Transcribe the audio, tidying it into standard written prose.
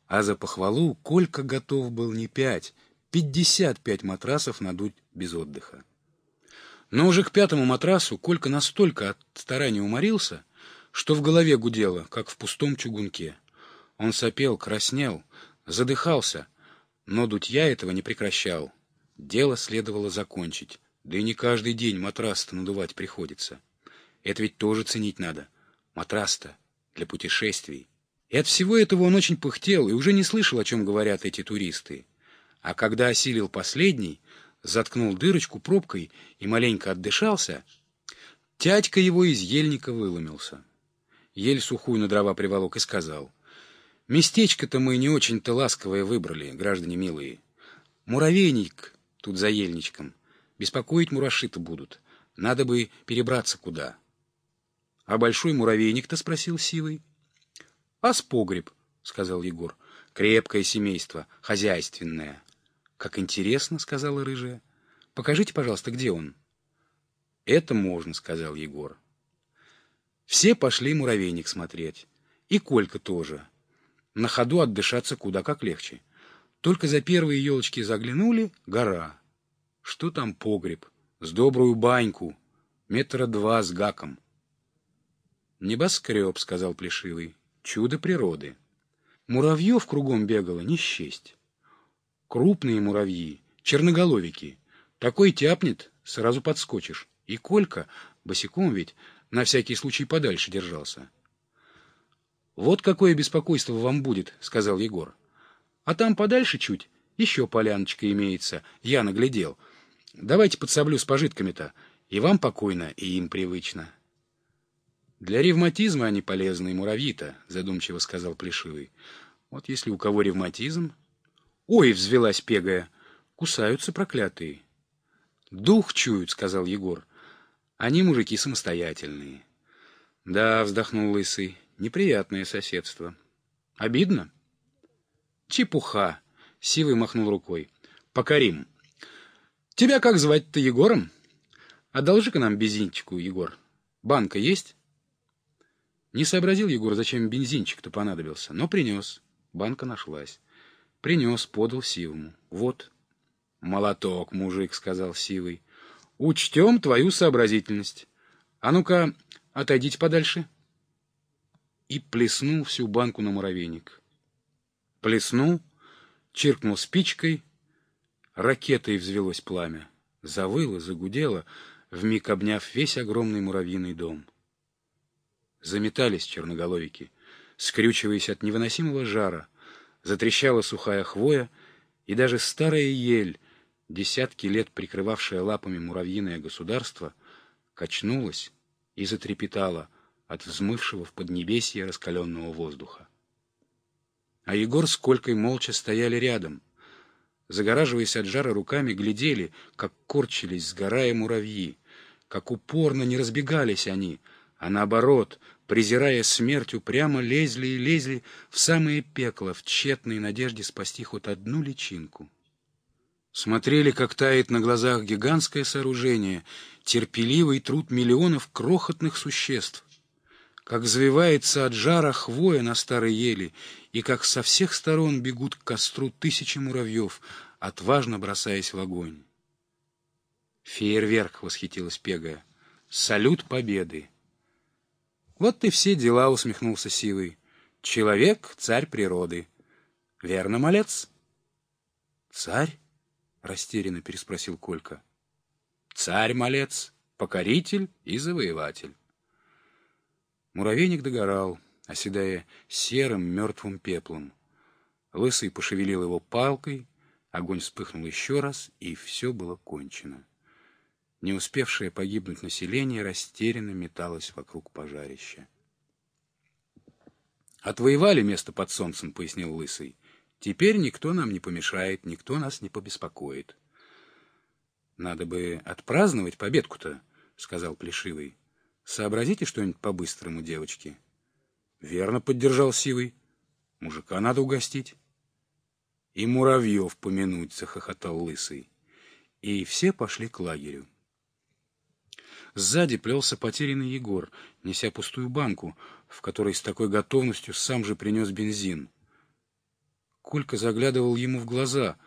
А за похвалу Колька готов был не 5, 55 матрасов надуть без отдыха. Но уже к 5-му матрасу Колька настолько от старания уморился, что в голове гудело, как в пустом чугунке. Он сопел, краснел, задыхался, но дутья этого не прекращал. Дело следовало закончить, да и не каждый день матрас-то надувать приходится. Это ведь тоже ценить надо. Матрас-то для путешествий. И от всего этого он очень пыхтел и уже не слышал, о чем говорят эти туристы. А когда осилил последний, заткнул дырочку пробкой и маленько отдышался, тядька его из ельника выломился. Ель сухую на дрова приволок и сказал: «Местечко-то мы не очень-то ласковое выбрали, граждане милые. Муравейник тут за ельничком. Беспокоить мураши-то будут. Надо бы перебраться куда». «А большой муравейник-то?» — спросил Сивый. «А с погреб», — сказал Егор. «Крепкое семейство, хозяйственное». «Как интересно», — сказала рыжая. «Покажите, пожалуйста, где он?» «Это можно», — сказал Егор. Все пошли муравейник смотреть. И Колька тоже. На ходу отдышаться куда как легче. Только за первые елочки заглянули — гора. Что там погреб? С добрую баньку. 2 метра с гаком. «Небоскреб», — сказал Плешивый. «Чудо природы». Муравьев кругом бегало не счесть. Крупные муравьи, черноголовики. Такой тяпнет, сразу подскочишь. И Колька, босиком ведь, на всякий случай подальше держался. «Вот какое беспокойство вам будет», — сказал Егор. «А там подальше чуть еще поляночка имеется, я наглядел. Давайте подсоблю с пожитками-то, и вам покойно, и им привычно». «Для ревматизма они полезные, муравьи-то», — задумчиво сказал Плешивый. «Вот если у кого ревматизм...» «Ой!» — взвелась Пегая. «Кусаются проклятые». «Дух чуют», — сказал Егор. «Они мужики самостоятельные». «Да», — вздохнул Лысый, — «неприятное соседство». «Обидно?» «Чепуха», — Сивый махнул рукой. «Покорим. Тебя как звать-то, Егором? Одолжи-ка нам бензинчику, Егор. Банка есть?» Не сообразил Егор, зачем бензинчик-то понадобился, но принес. Банка нашлась. Принес, подал Сивому. «Вот». «Молоток, мужик», — сказал Сивый. «Учтем твою сообразительность. А ну-ка, отойдите подальше». И плеснул всю банку на муравейник. Плеснул, чиркнул спичкой, ракетой взвелось пламя. Завыло, загудело, вмиг обняв весь огромный муравьиный дом. Заметались черноголовики, скрючиваясь от невыносимого жара. Затрещала сухая хвоя, и даже старая ель, десятки лет прикрывавшая лапами муравьиное государство, качнулась и затрепетала от взмывшего в поднебесье раскаленного воздуха. А Егор с Колькой молча стояли рядом. Загораживаясь от жара руками, глядели, как корчились, сгорая муравьи, как упорно не разбегались они, а наоборот, презирая смерть, упрямо лезли и лезли в самое пекло, в тщетной надежде спасти хоть одну личинку. Смотрели, как тает на глазах гигантское сооружение, терпеливый труд миллионов крохотных существ, как взвивается от жара хвоя на старой ели, и как со всех сторон бегут к костру тысячи муравьев, отважно бросаясь в огонь. «Фейерверк!» — восхитилась Пегая. «Салют победы!» «Вот и все дела», — усмехнулся Сивый. «Человек — царь природы. Верно, малец?» «Царь?» — растерянно переспросил Колька. «Царь, малец, покоритель и завоеватель». Муравейник догорал, оседая серым мертвым пеплом. Лысый пошевелил его палкой, огонь вспыхнул еще раз, и все было кончено. Не успевшее погибнуть население растерянно металось вокруг пожарища. «Отвоевали место под солнцем», — пояснил Лысый. «Теперь никто нам не помешает, никто нас не побеспокоит». «Надо бы отпраздновать победку-то», — сказал Плешивый. «Сообразите что-нибудь по-быстрому, девочки». «Верно», — поддержал Сивый. «Мужика надо угостить». «И муравьев помянуть», — захохотал Лысый. И все пошли к лагерю. Сзади плелся потерянный Егор, неся пустую банку, в которой с такой готовностью сам же принес бензин. Колька заглядывал ему в глаза,